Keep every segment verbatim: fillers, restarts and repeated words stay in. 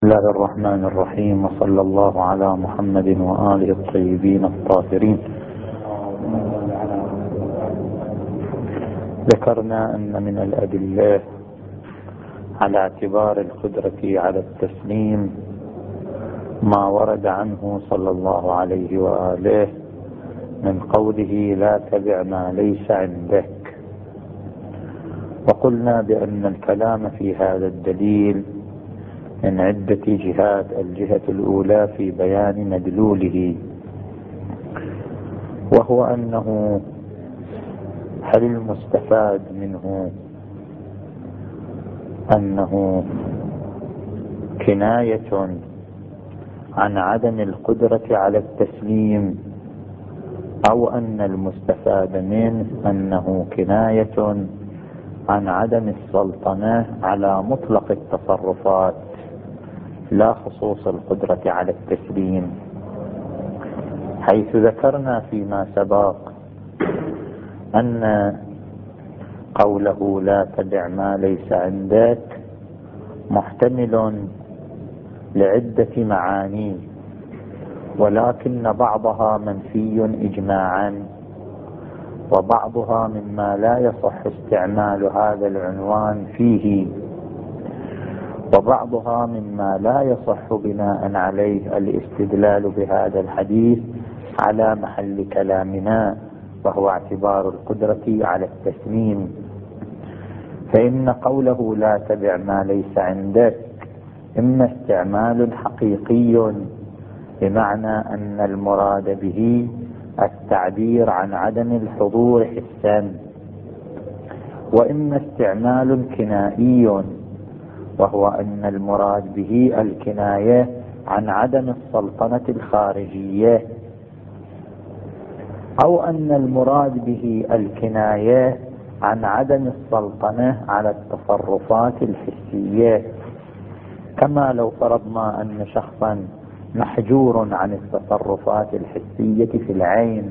بسم الله الرحمن الرحيم، وصلى الله على محمد وآله الطيبين الطاهرين. ذكرنا أن من الأدلة على اعتبار القدرة على التسليم ما ورد عنه صلى الله عليه وآله من قوله: لا تبع ما ليس عندك. وقلنا بأن الكلام في هذا الدليل من عدة جهات. الجهة الأولى في بيان مدلوله، وهو أنه هل المستفاد منه أنه كناية عن عدم القدرة على التسليم، أو أن المستفاد منه أنه كناية عن عدم السلطنة على مطلق التصرفات لا خصوص القدرة على التسليم، حيث ذكرنا فيما سبق أن قوله لا تبع ما ليس عندك محتمل لعدة معاني، ولكن بعضها منفي إجماعا، وبعضها مما لا يصح استعمال هذا العنوان فيه، وبعضها مما لا يصح بناء عليه الاستدلال بهذا الحديث على محل كلامنا، وهو اعتبار القدرة على التسليم. فإن قوله لا تبع ما ليس عندك إما استعمال حقيقي بمعنى أن المراد به التعبير عن عدم الحضور حسا، وإما استعمال كنائي وهو أن المراد به الكناية عن عدم السلطنة الخارجية، أو أن المراد به الكناية عن عدم السلطنة على التصرفات الحسية، كما لو فرضنا أن شخصا محجور عن التصرفات الحسية في العين.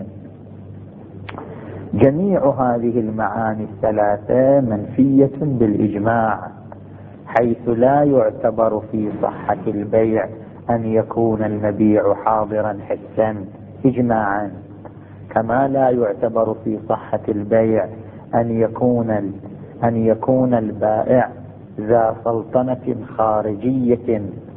جميع هذه المعاني الثلاثة منفية بالإجماع، حيث لا يعتبر في صحة البيع أن يكون المبيع حاضرا حسا إجماعا، كما لا يعتبر في صحة البيع أن يكون أن يكون البائع ذا سلطنة خارجية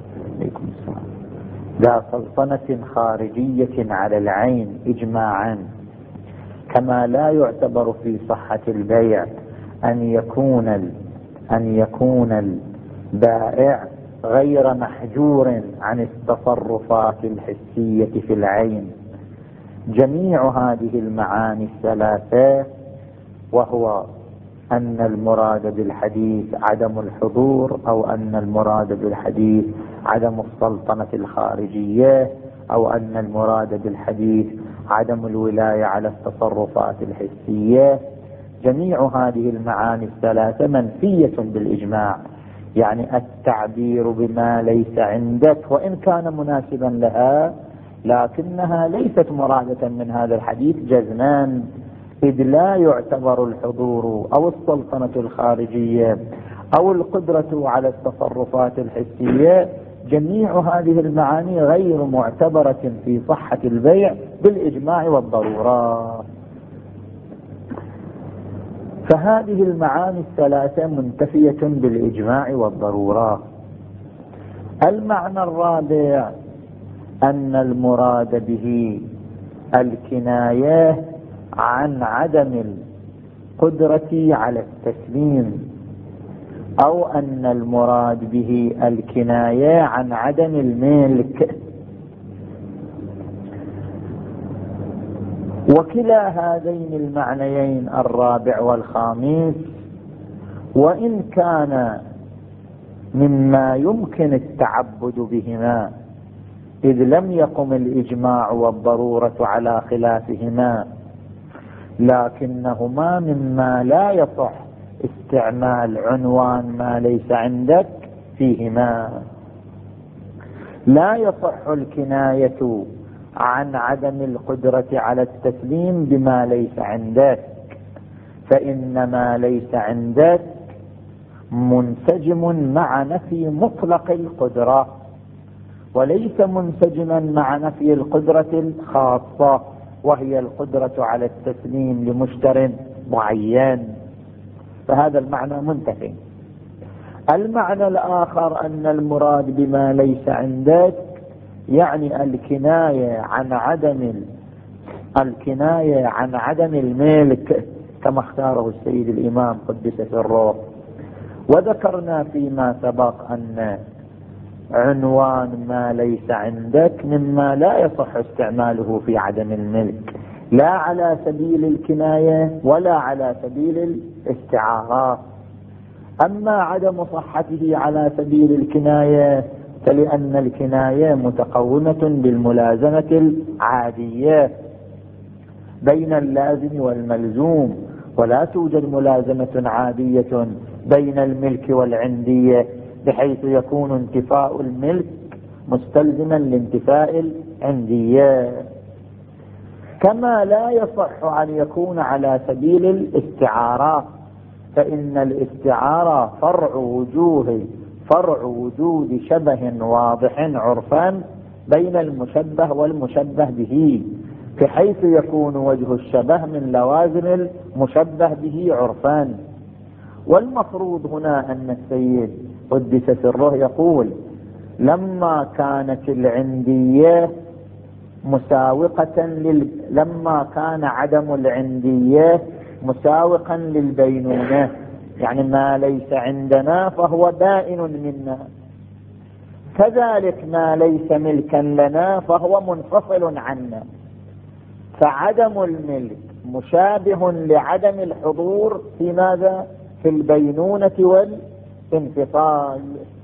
ذا سلطنة خارجية على العين إجماعا، كما لا يعتبر في صحة البيع أن يكون أن يكون البائع غير محجور عن التصرفات الحسية في العين. جميع هذه المعاني الثلاثة، وهو أن المراد بالحديث عدم الحضور، أو أن المراد بالحديث عدم السلطنة الخارجية، أو أن المراد بالحديث عدم الولاية على التصرفات الحسية، جميع هذه المعاني الثلاثة منفية بالإجماع. يعني التعبير بما ليس عندك وإن كان مناسبا لها، لكنها ليست مرادة من هذا الحديث جزمان، إذ لا يعتبر الحضور أو السلطنة الخارجية أو القدرة على التصرفات الحسية. جميع هذه المعاني غير معتبرة في صحة البيع بالإجماع والضرورات. فهذه المعاني الثلاثة منتفية بالإجماع والضرورات. المعنى الرابع أن المراد به الكناية عن عدم القدرة على التسليم، أو أن المراد به الكناية عن عدم الملك. وكلا هذين المعنيين الرابع والخامس وإن كان مما يمكن التعبد بهما، إذ لم يقم الإجماع والضرورة على خلافهما، لكنهما مما لا يصح استعمال عنوان ما ليس عندك فيهما. لا يصح الكناية عن عدم القدرة على التسليم بما ليس عندك، فإن ما ليس عندك منسجم مع نفي مطلق القدرة وليس منسجما مع نفي القدرة الخاصة وهي القدرة على التسليم لمشتر معين، فهذا المعنى منتفي. المعنى الآخر أن المراد بما ليس عندك يعني الكناية عن عدم الكناية عن عدم الملك كما اختاره السيد الإمام قدس سره. وذكرنا فيما سبق أن عنوان ما ليس عندك مما لا يصح استعماله في عدم الملك، لا على سبيل الكناية ولا على سبيل الاستعارة. أما عدم صحته على سبيل الكناية فلأن الكناية متقومة بالملازمة العادية بين اللازم والملزوم، ولا توجد ملازمة عادية بين الملك والعندية بحيث يكون انتفاء الملك مستلزما لانتفاء العندية. كما لا يصح أن يكون على سبيل الاستعارة، فإن الاستعارة فرع وجوه فرع وجود شبه واضح عرفا بين المشبه والمشبه به، بحيث يكون وجه الشبه من لوازم المشبه به عرفا. والمفروض هنا أن السيد قدس سره يقول لما كانت العندية مساوقة لل... لما كان عدم العندية مساوقا للبينونة، يعني ما ليس عندنا فهو بائن منا، كذلك ما ليس ملكا لنا فهو منفصل عنا، فعدم الملك مشابه لعدم الحضور في ماذا؟ في البينونة والانفصال.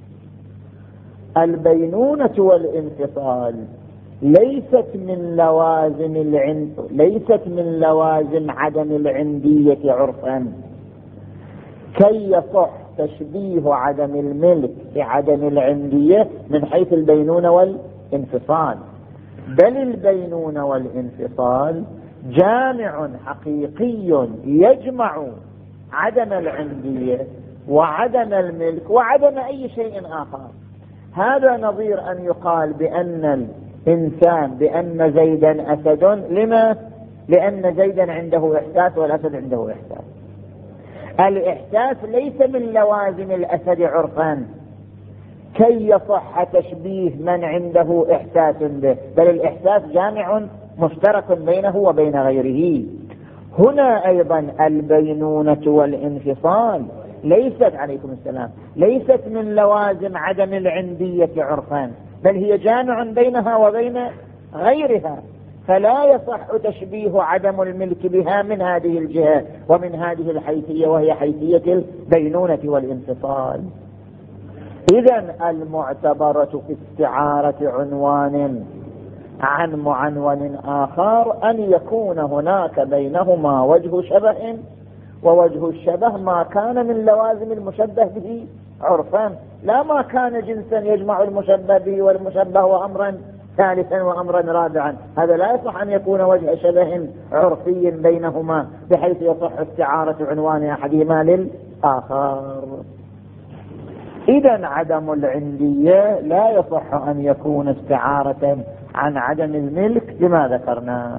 البينونة والانفصال ليست من لوازم العند ليست من لوازم عدم العندية عرفا، كي يصح تشبيه عدم الملك بعدم العندية من حيث البينونة والانفصال، بل البينونة والانفصال جامع حقيقي يجمع عدم العندية وعدم الملك وعدم أي شيء آخر. هذا نظير أن يقال بأن الإنسان بأن زيدا أسد، لما؟ لأن زيدا عنده إحساس والأسد عنده إحساس. الإحساس ليس من لوازم الأسد عرفا كي يصح تشبيه من عنده إحساس به، بل الإحساس جامع مشترك بينه وبين غيره. هنا أيضا البينونة والانفصال ليست عليكم السلام ليست من لوازم عدم العندية عرفا، بل هي جامع بينها وبين غيرها، فلا يصح تشبيه عدم الملك بها من هذه الجهة ومن هذه الحيثية وهي حيثية البينونة والانفصال. إذن المعتبرة في استعارة عنوان عن معنون آخر أن يكون هناك بينهما وجه شبه، ووجه الشبه ما كان من لوازم المشبه به عرفا، لا ما كان جنسا يجمع المشبه به والمشبه وأمرا ثالثا وأمرا رابعا. هذا لا يصح أن يكون وجه شبه عرفي بينهما بحيث يصح استعارة عنوان أحدهما للآخر. إذن عدم العندية لا يصح أن يكون استعارة عن عدم الملك لما ذكرنا.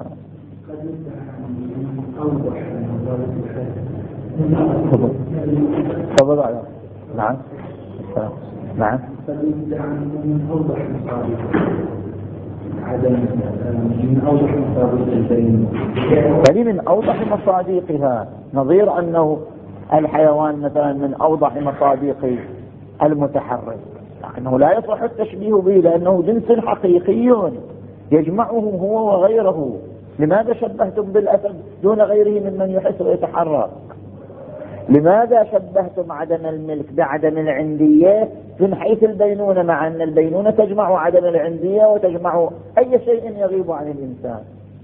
تفضل على نعم نعم بل من أوضح مصادقها، نظير أنه الحيوان مثلا من أوضح مصادق المتحرك، لكنه لا يصح التشبيه به لأنه جنس حقيقي يجمعه هو وغيره. لماذا شبهتم بالأسد دون غيره ممن يحس ويتحرك؟ لماذا شبهتم عدم الملك بعدم العندية من حيث البينونة، مع أن البينونة تجمع عدم العندية وتجمع أي شيء يغيب عن الإنسان؟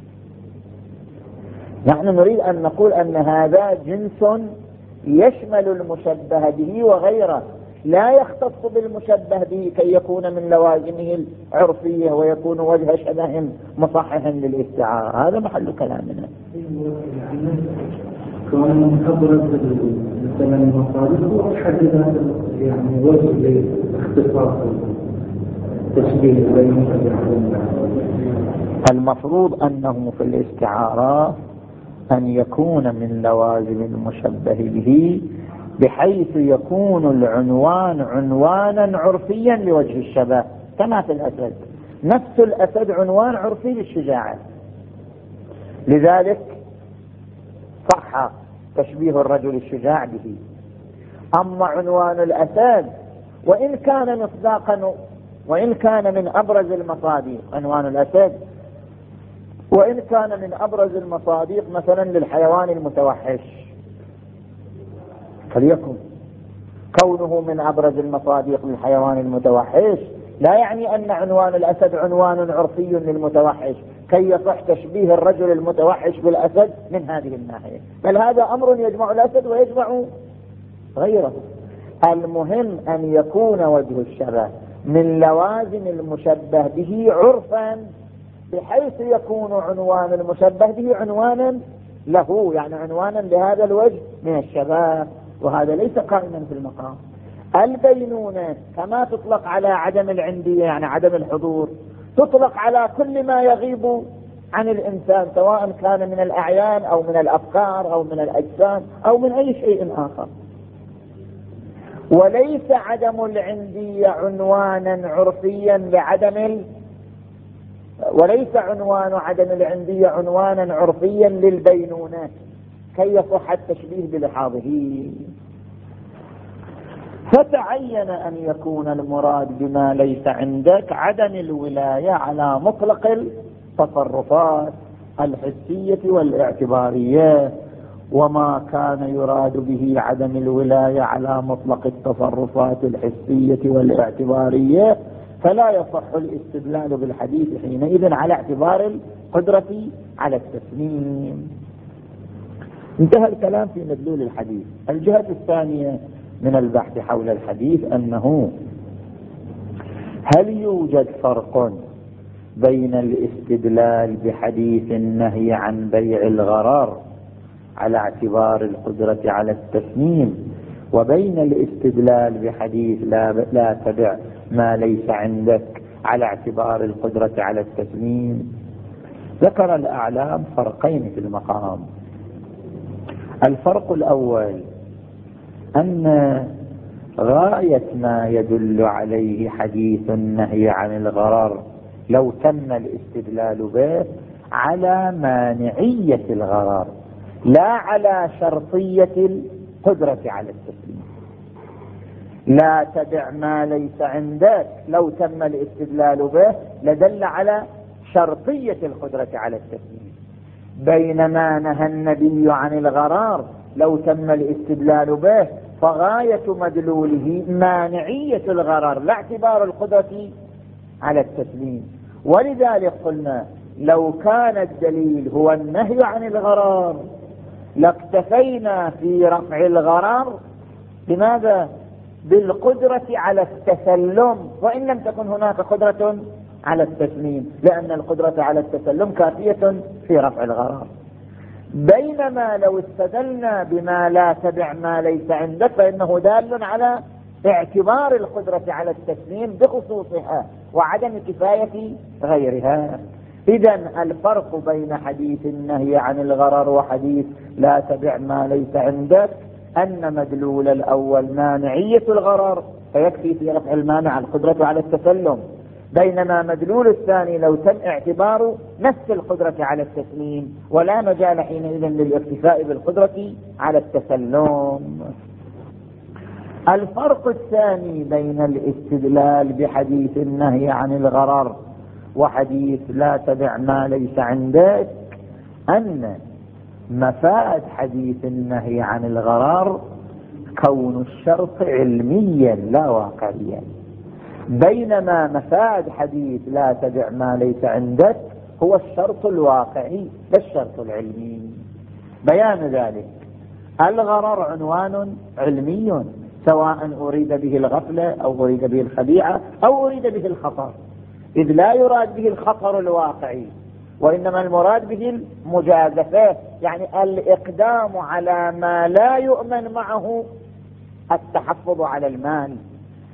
نحن نريد أن نقول أن هذا جنس يشمل المشبه به وغيره، لا يختص بالمشبه به كي يكون من لوازمه العرفية ويكون وجه شبه مصححا للاستعارة. هذا محل كلامنا. كون أبرز مثلا المصادر هو حدد هذا يعني وجه لاختصاص تشبيه بين المفروض أنه في الاستعارة أن يكون من لوازم المشبه به بحيث يكون العنوان عنوانا عرفيا لوجه الشبه، كما في الأسد. نفس الأسد عنوان عرفي للشجاعة، لذلك صح تشبيه الرجل الشجاع به. أما عنوان الأسد وإن كان مصداقا، وإن كان من أبرز المصادق، عنوان الأسد وإن كان من أبرز المصادق مثلا للحيوان المتوحش، فليكن كونه من أبرز المصادق للحيوان المتوحش لا يعني أن عنوان الأسد عنوان عرفي للمتوحش كي يصح تشبيه الرجل المتوحش بالأسد من هذه الناحية، بل هذا أمر يجمع الأسد ويجمع غيره. المهم أن يكون وجه الشبه من لوازم المشبه به عرفا بحيث يكون عنوان المشبه به عنوانا له، يعني عنوانا لهذا الوجه من الشباب، وهذا ليس قائما في المقام. البينونة كما تطلق على عدم العندية يعني عدم الحضور، تطلق على كل ما يغيب عن الإنسان سواء كان من الأعيان أو من الأفكار أو من الأجسام أو من أي شيء آخر. وليس عدم العندية عنوانا عرفيا لعدم ال... وليس عنوان عدم العندية عنوانا عرفيا للبينونة كي يصح التشبيه بلحاظه. فتعين أن يكون المراد بما ليس عندك عدم الولاية على مطلق التصرفات الحسية والاعتبارية، وما كان يراد به عدم الولاية على مطلق التصرفات الحسية والاعتبارية فلا يصح الاستدلال بالحديث حينئذ على اعتبار القدرة على التسليم. انتهى الكلام في مدلول الحديث. الجهة الثانية من البحث حول الحديث أنه هل يوجد فرق بين الاستدلال بحديث النهي عن بيع الغرر على اعتبار القدرة على التسليم وبين الاستدلال بحديث لا, لا تبع ما ليس عندك على اعتبار القدرة على التسليم؟ ذكر الأعلام فرقين في المقام. الفرق الأول أن غاية ما يدل عليه حديث النهي عن الغرر لو تم الاستدلال به على مانعية الغرر لا على شرطية القدرة على التسليم. لا تبع ما ليس عندك لو تم الاستدلال به لدل على شرطية القدرة على التسليم، بينما نهى النبي عن الغرار لو تم الاستدلال به فغاية مدلوله مانعية الغرر لا اعتبار القدرة على التسليم. ولذلك قلنا لو كان الدليل هو النهي عن الغرار لاكتفينا في رفع الغرر بماذا؟ بالقدرة على التسلم، وإن لم تكن هناك قدرة على التسليم، لأن القدرة على التسلم كافية في رفع الغرر. بينما لو استدلنا بما لا تبع ما ليس عندك فإنه دال على اعتبار القدرة على التسليم بخصوصها وعدم كفاية غيرها. إذن الفرق بين حديث النهي عن الغرر وحديث لا تبع ما ليس عندك أن مدلول الأول مانعية الغرر فيكفي في رفع المانع القدرة على التسلم، بينما مدلول الثاني لو تم اعتباره نفس القدرة على التسليم ولا مجال حينئذ للاكتفاء بالقدرة على التسلم. الفرق الثاني بين الاستدلال بحديث النهي عن الغرر وحديث لا تبع ما ليس عندك أن مفاد حديث النهي عن الغرر كون الشرط علميا لا واقعيا، بينما مفاد حديث لا تبع ما ليس عندك هو الشرط الواقعي لا الشرط العلمي. بيان ذلك الغرر عنوان علمي سواء أريد به الغفلة أو أريد به الخديعة أو أريد به الخطر، إذ لا يراد به الخطر الواقعي وإنما المراد به المجازفة، يعني الإقدام على ما لا يؤمن معه التحفظ على المال.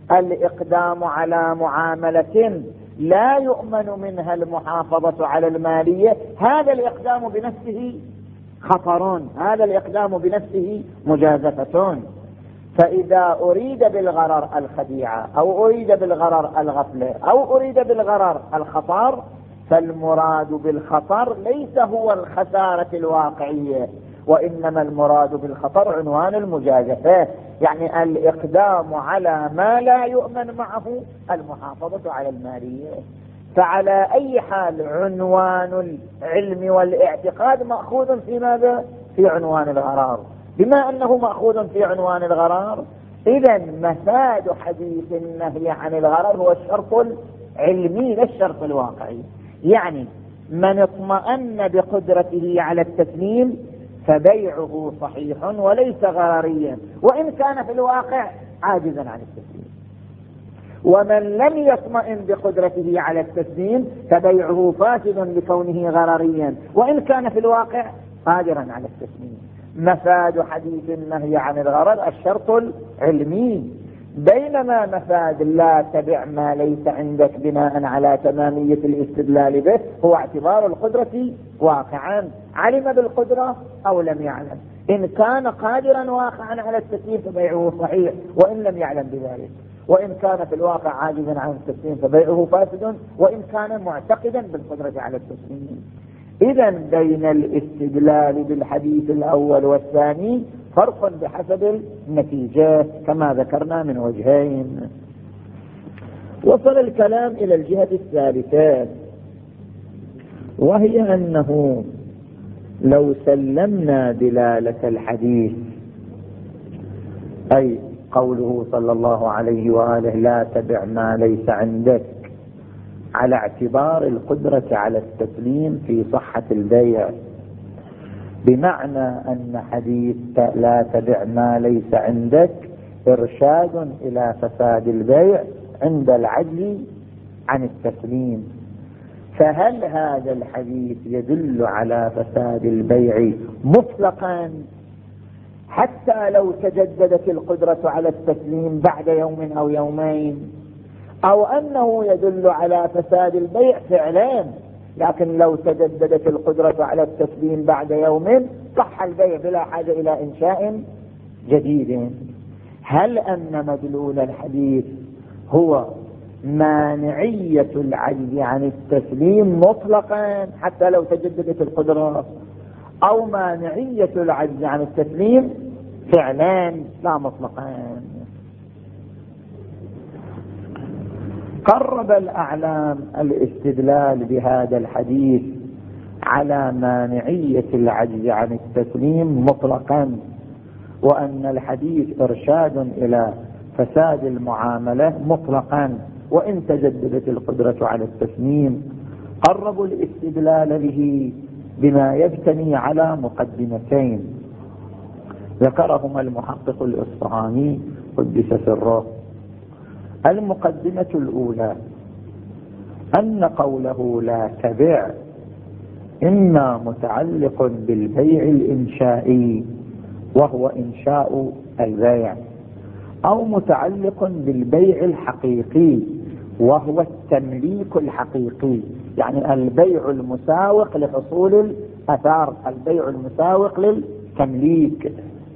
الإقدام على معاملة لا يؤمن منها المحافظة على المالية، هذا الإقدام بنفسه خطر، هذا الإقدام بنفسه مجازفة. فإذا أريد بالغرر الخديعة أو أريد بالغرر الغفلة أو أريد بالغرر الخطر، فالمراد بالخطر ليس هو الخسارة الواقعية، وإنما المراد بالخطر عنوان المجازفة، يعني الإقدام على ما لا يؤمن معه المحافظة على المالية. فعلى أي حال عنوان العلم والاعتقاد مأخوذ في ماذا؟ في عنوان الغرار. بما أنه مأخوذ في عنوان الغرار، إذا مفاد حديث النهي عن الغرر هو الشرط العلمي لا الشرط الواقعي. يعني من اطمأن بقدرته على التسليم فبيعه صحيح وليس غرريا، وإن كان في الواقع عاجزا عن التسليم. ومن لم يطمئن بقدرته على التسليم فبيعه فاسد لكونه غرريا، وإن كان في الواقع قادرا على التسليم. مفاد حديث النهي عن الغرر الشرط العلمي، بينما مفاد لا تبع ما ليس عندك بناء على تمامية الاستدلال به هو اعتبار القدرة واقعا، علم بالقدرة أو لم يعلم. إن كان قادرا واقعا على التسليم فبيعه صحيح وإن لم يعلم بذلك، وإن كان في الواقع عاجزا عن التسليم فبيعه فاسد وإن كان معتقدا بالقدرة على التسليم. إذا بين الاستدلال بالحديث الأول والثاني فرق بحسب النتيجة كما ذكرنا من وجهين. وصل الكلام إلى الجهة الثالثة، وهي أنه لو سلمنا دلالة الحديث، أي قوله صلى الله عليه وآله لا تبع ما ليس عندك، على اعتبار القدرة على التسليم في صحة البيع، بمعنى أن حديث لا تبع ما ليس عندك إرشاد إلى فساد البيع عند العجز عن التسليم، فهل هذا الحديث يدل على فساد البيع مطلقا حتى لو تجددت القدرة على التسليم بعد يوم أو يومين، أو أنه يدل على فساد البيع فعلا لكن لو تجددت القدرة على التسليم بعد يوم صح البيع بلا حاجة إلى إنشاء جديد؟ هل أن مدلول الحديث هو مانعية العجز عن التسليم مطلقا حتى لو تجددت القدرة، أو مانعية العجز عن التسليم فعلا لا مطلقا؟ قرب الأعلام الاستدلال بهذا الحديث على مانعية العجز عن التسليم مطلقا، وأن الحديث إرشاد إلى فساد المعاملة مطلقا وإن تجددت القدرة على التسليم. قربوا الاستدلال به بما يبتني على مقدمتين ذكرهما المحقق الإصفهاني قدس سره. المقدمة الأولى أن قوله لا تبع إما متعلق بالبيع الإنشائي وهو إنشاء البيع، أو متعلق بالبيع الحقيقي وهو التمليك الحقيقي، يعني البيع المساوق لحصول الأثار، البيع المساوق للتمليك.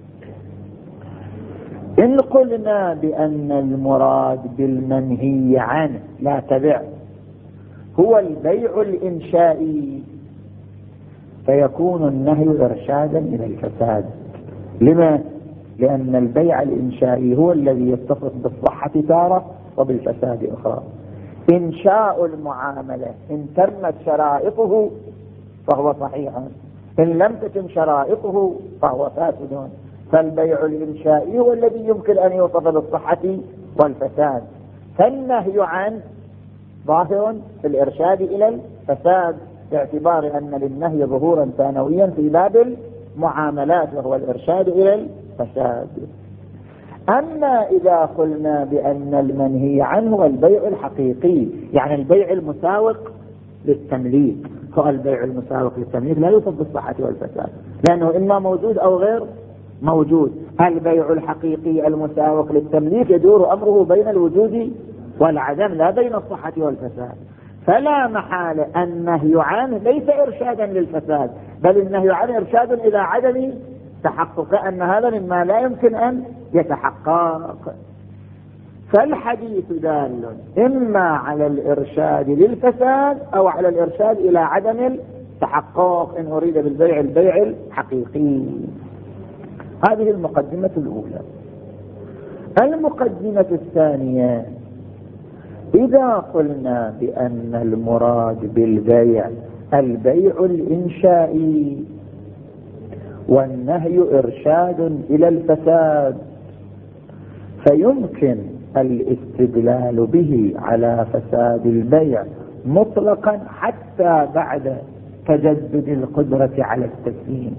إن قلنا بأن المراد بالمنهي عنه لا تبع هو البيع الإنشائي فيكون النهي إرشادا إلى الفساد. لما؟ لأن البيع الإنشائي هو الذي يتصف بالصحة تارة وبالفساد أخرى. إنشاء المعاملة إن تمت شرائطه فهو صحيح، إن لم تتم شرائطه فهو فاسد. فالبيع الإنشائي هو الذي يمكن أن يوصف بالصحة والفساد، فالنهي عن ظاهر في الإرشاد إلى الفساد باعتبار أن للنهي ظهورا ثانويا في باب المعاملات وهو الإرشاد إلى الفساد. أما إذا قلنا بأن المنهي عنه هو البيع الحقيقي، يعني البيع المساوق للتمليك، فالبيع المساوق للتمليك لا يوصف بالصحة والفساد لأنه إما موجود أو غير موجود. البيع الحقيقي المساوق للتمليك يدور أمره بين الوجود والعدم لا بين الصحة والفساد. فلا محالة النهي عنه ليس إرشادا للفساد، بل النهي عنه إرشاد إلى عدم تحقق، أن هذا مما لا يمكن أن يتحقق. فالحديث دال إما على الإرشاد للفساد أو على الإرشاد إلى عدم التحقق إن أريد بالبيع البيع الحقيقي. هذه المقدمة الأولى. المقدمة الثانية: إذا قلنا بأن المراد بالبيع البيع الإنشائي والنهي إرشاد إلى الفساد، فيمكن الاستدلال به على فساد البيع مطلقا حتى بعد تجدد القدرة على التسليم.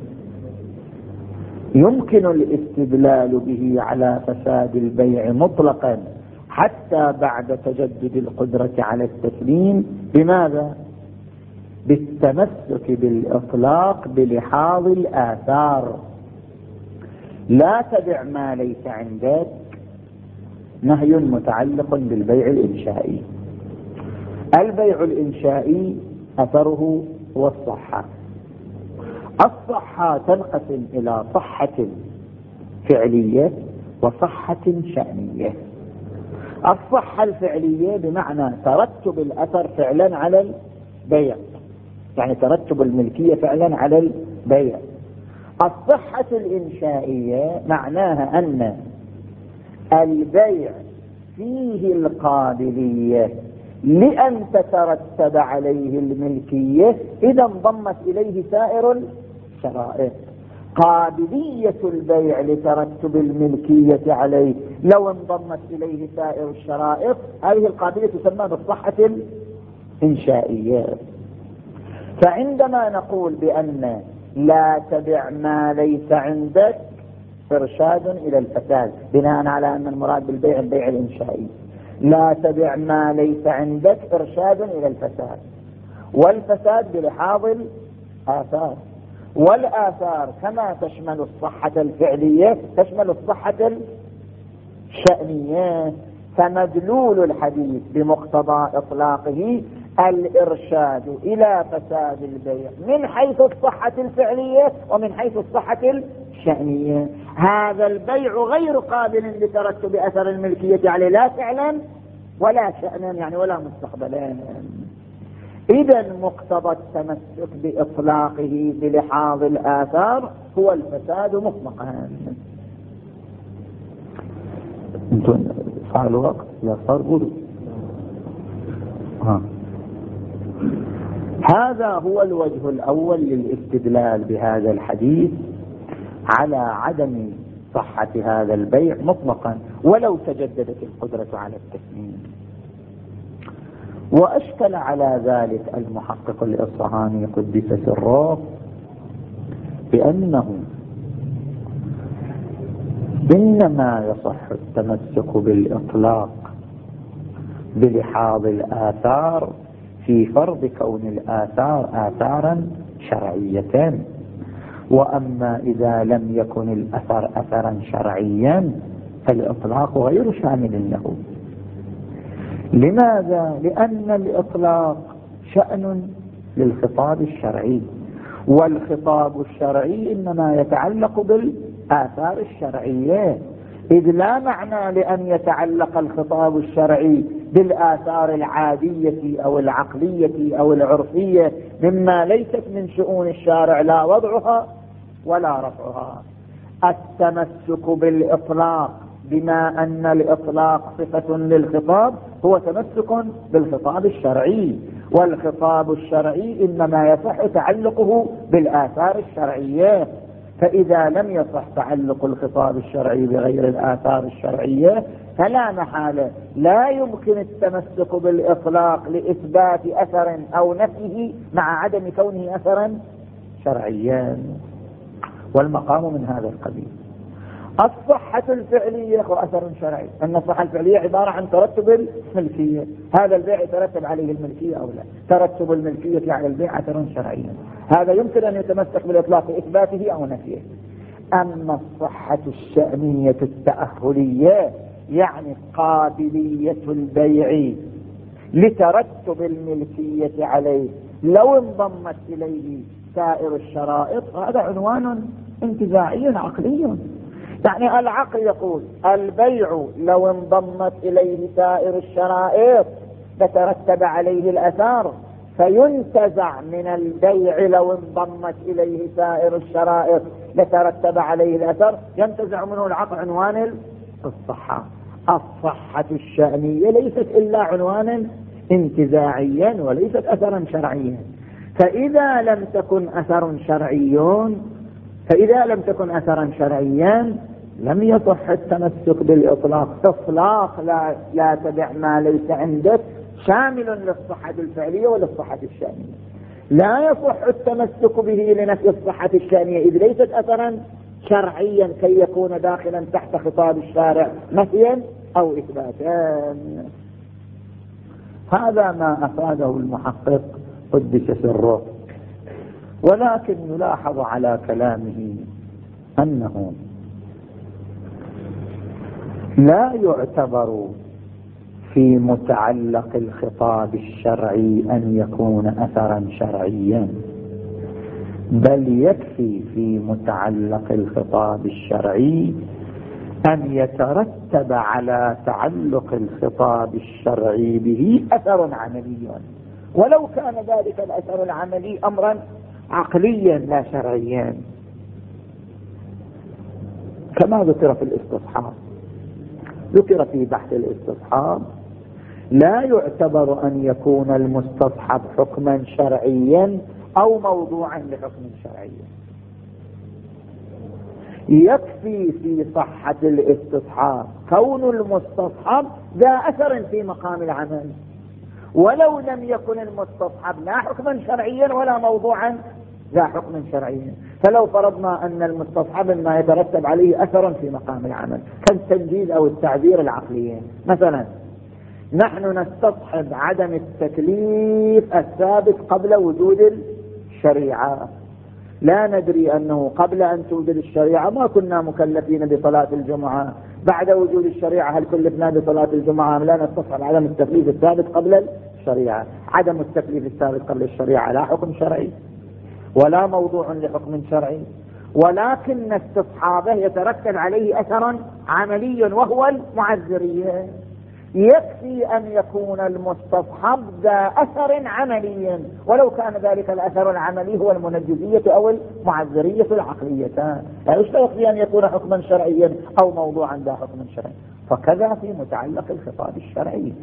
يمكن الاستدلال به على فساد البيع مطلقا حتى بعد تجدد القدرة على التسليم. بماذا؟ بالتمسك بالإطلاق بلحاظ الآثار. لا تبع ما ليس عندك، نهي متعلق بالبيع الإنشائي. البيع الإنشائي أثره هو الصحة. الصحة تنقسم إلى صحة فعلية وصحة شأنية. الصحة الفعلية بمعنى ترتب الأثر فعلا على البيع، يعني ترتب الملكية فعلا على البيع. الصحة الإنشائية معناها أن البيع فيه القابلية لأن تترتب عليه الملكية إذا انضمت إليه سائر الشرائط. قابلية البيع لترتب الملكية عليه لو انضمت إليه سائر الشرائط، هذه القابلية تسمى بالصحة الإنشائية. فعندما نقول بأن لا تبع ما ليس عندك إرشاد إلى الفساد، بناء على أن المراد بالبيع البيع الإنشائي، لا تبع ما ليس عندك إرشاد إلى الفساد، والفساد بلحاظ الآثار، والآثار كما تشمل الصحة الفعلية تشمل الصحة الشأنية. فمدلول الحديث بمقتضى إطلاقه الإرشاد إلى فساد البيع من حيث الصحة الفعلية ومن حيث الصحة الشأنية. هذا البيع غير قابل لترتب أثر الملكية عليه لا فعلا ولا شأنا، يعني ولا مستقبلا. إذا مقتضى التمسك بإطلاقه بلحاظ الآثار هو الفساد مطلقا. انتم صار الوقت لا صار قولوا. ها. هذا هو الوجه الأول للاستدلال بهذا الحديث على عدم صحة هذا البيع مطلقا ولو تجددت القدرة على التسليم. وأشكل على ذلك المحقق الإصفهاني قدس سره بأنه إنما يصح التمسك بالإطلاق بلحاظ الآثار في فرض كون الآثار آثارا شرعية، وأما إذا لم يكن الأثر أثرا شرعيا فالإطلاق غير شامل له. لماذا؟ لأن الإطلاق شأن للخطاب الشرعي، والخطاب الشرعي إنما يتعلق بالآثار الشرعية، إذ لا معنى لأن يتعلق الخطاب الشرعي بالآثار العادية أو العقلية أو العرفية مما ليست من شؤون الشارع لا وضعها ولا رفعها. التمسك بالإطلاق بما أن الإطلاق صفة للخطاب هو تمسك بالخطاب الشرعي، والخطاب الشرعي إنما يصح تعلقه بالآثار الشرعية. فإذا لم يصح تعلق الخطاب الشرعي بغير الآثار الشرعية فلا محالة لا يمكن التمسك بالإطلاق لإثبات أثر أو نفيه مع عدم كونه أثرا شرعيا، والمقام من هذا القبيل. الصحة الفعلية هو أثر شرعي، أن الصحة الفعلية عبارة عن ترتب الملكية، هذا البيع يترتب عليه الملكية أو لا، ترتب الملكية على البيع أثر شرعي، هذا يمكن أن يتمسك بالإطلاق إثباته أو نفيه. أما الصحة الشأنية التأهلية يعني قابلية البيع لترتب الملكية عليه لو انضمت إليه سائر الشرائط، هذا عنوان انتزاعي عقلي. يعني العقل يقول البيع لو انضمت إليه سائر الشرائط لترتب عليه الأثار، فينتزع من البيع لو انضمت إليه سائر الشرائط لترتب عليه الأثر، ينتزع منه العقل عنوان الصحة. الصحة الشأنية ليست إلا عنوانا انتزاعيا وليست أثرا شرعيا. فإذا لم تكن أثر شرعي فإذا لم تكن أثرا شرعيا لم يصح التمسك بالإطلاق. إطلاق لا, لا تبع ما ليس عندك شامل للصحة الفعلية وللصحة الشأنية. لا يصح التمسك به لنفي الصحة الشأنية إذ ليست أثرا شرعيا كي يكون داخلا تحت خطاب الشارع نفيا أو إثباتا. هذا ما أفاده المحقق قدس سره. ولكن يلاحظ على كلامه أنه لا يعتبر في متعلق الخطاب الشرعي أن يكون أثرا شرعيا، بل يكفي في متعلق الخطاب الشرعي أن يترتب على تعلق الخطاب الشرعي به أثر عملي، ولو كان ذلك الأثر العملي أمرا عقليا لا شرعيا، كما ذكر في الاستصحاب. ذكر في بحث الاستصحاب لا يعتبر أن يكون المستصحب حكما شرعيا أو موضوعا لحكم شرعي. يكفي في صحة الاستصحاب كون المستصحب ذا أثر في مقام العمل، ولو لم يكن المستصحب لا حكما شرعيا ولا موضوعا ذا حكم شرعي. فلو فرضنا أن المستصحب ما يترتب عليه أثر في مقام العمل كالتنجيز أو التعبير العقليين، مثلا نحن نستصحب عدم التكليف الثابت قبل وجود الشريعة، لا ندري أنه قبل أن توجد الشريعة ما كنا مكلفين بصلاة الجمعة، بعد وجود الشريعة هل كلفنا بصلاة الجمعة؟ لا نستصحب عدم التكليف الثابت قبل الشريعة. عدم التكليف الثابت قبل الشريعة لا حكم شرعي ولا موضوع لحكم شرعي، ولكن استصحابه يترتب عليه أثرا عملي وهو المعذرية. يكفي أن يكون المستصحب ذا أثر عملي ولو كان ذلك الأثر العملي هو المنجزية أو المعذرية العقليتان، لا يكفي أن يكون حكما شرعيا أو موضوعا ذا حكم شرعي. فكذا في متعلق الخطاب الشرعي،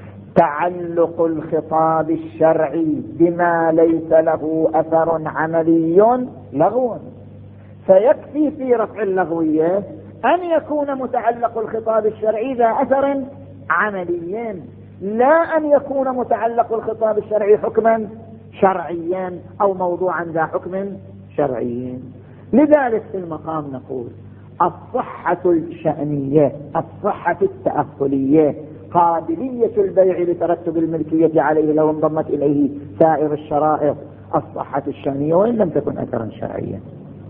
تعلق الخطاب الشرعي بما ليس له أثر عملي لغو، فيكفي في رفع اللغوية أن يكون متعلق الخطاب الشرعي ذا أثر عمليا، لا أن يكون متعلق الخطاب الشرعي حكما شرعيا أو موضوعا ذا حكم شرعي. لذلك في المقام نقول الصحة الشأنية، الصحة التأهلية، قابلية البيع لترتب الملكية عليه لو انضمت إليه سائر الشرائط، الصحة الشأنية وإن لم تكن أثرا شرعيا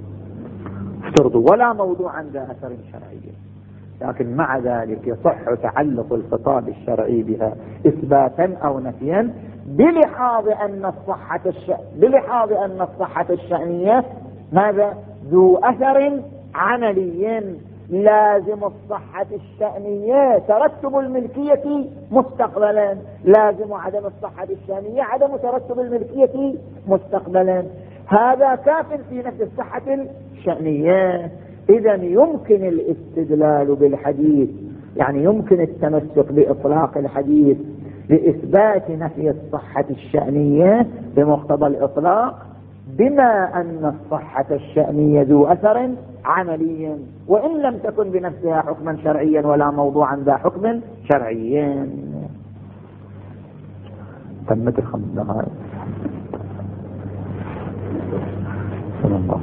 افترضوا ولا موضوعا ذا أثر شرعي، لكن مع ذلك يصح تعلق الخطاب الشرعي بها إثباتا أو نفيا بلحاظ أن الصحة الش... بلحاظ أن الصحة الشأنية ماذا؟ ذو أثر عملي. لازم الصحة الشأنية ترتب الملكية مستقبلا، لازم عدم الصحة الشأنية عدم ترتب الملكية مستقبلا. هذا كاف في نفس الصحة الشأنية. إذا يمكن الاستدلال بالحديث، يعني يمكن التمسك بإطلاق الحديث لإثبات نفي الصحة الشأنية بمقتضى الإطلاق بما أن الصحة الشأنية ذو أثر عملي وإن لم تكن بنفسها حكما شرعيا ولا موضوعا ذا حكم شرعي. تمت الخمس دقائق.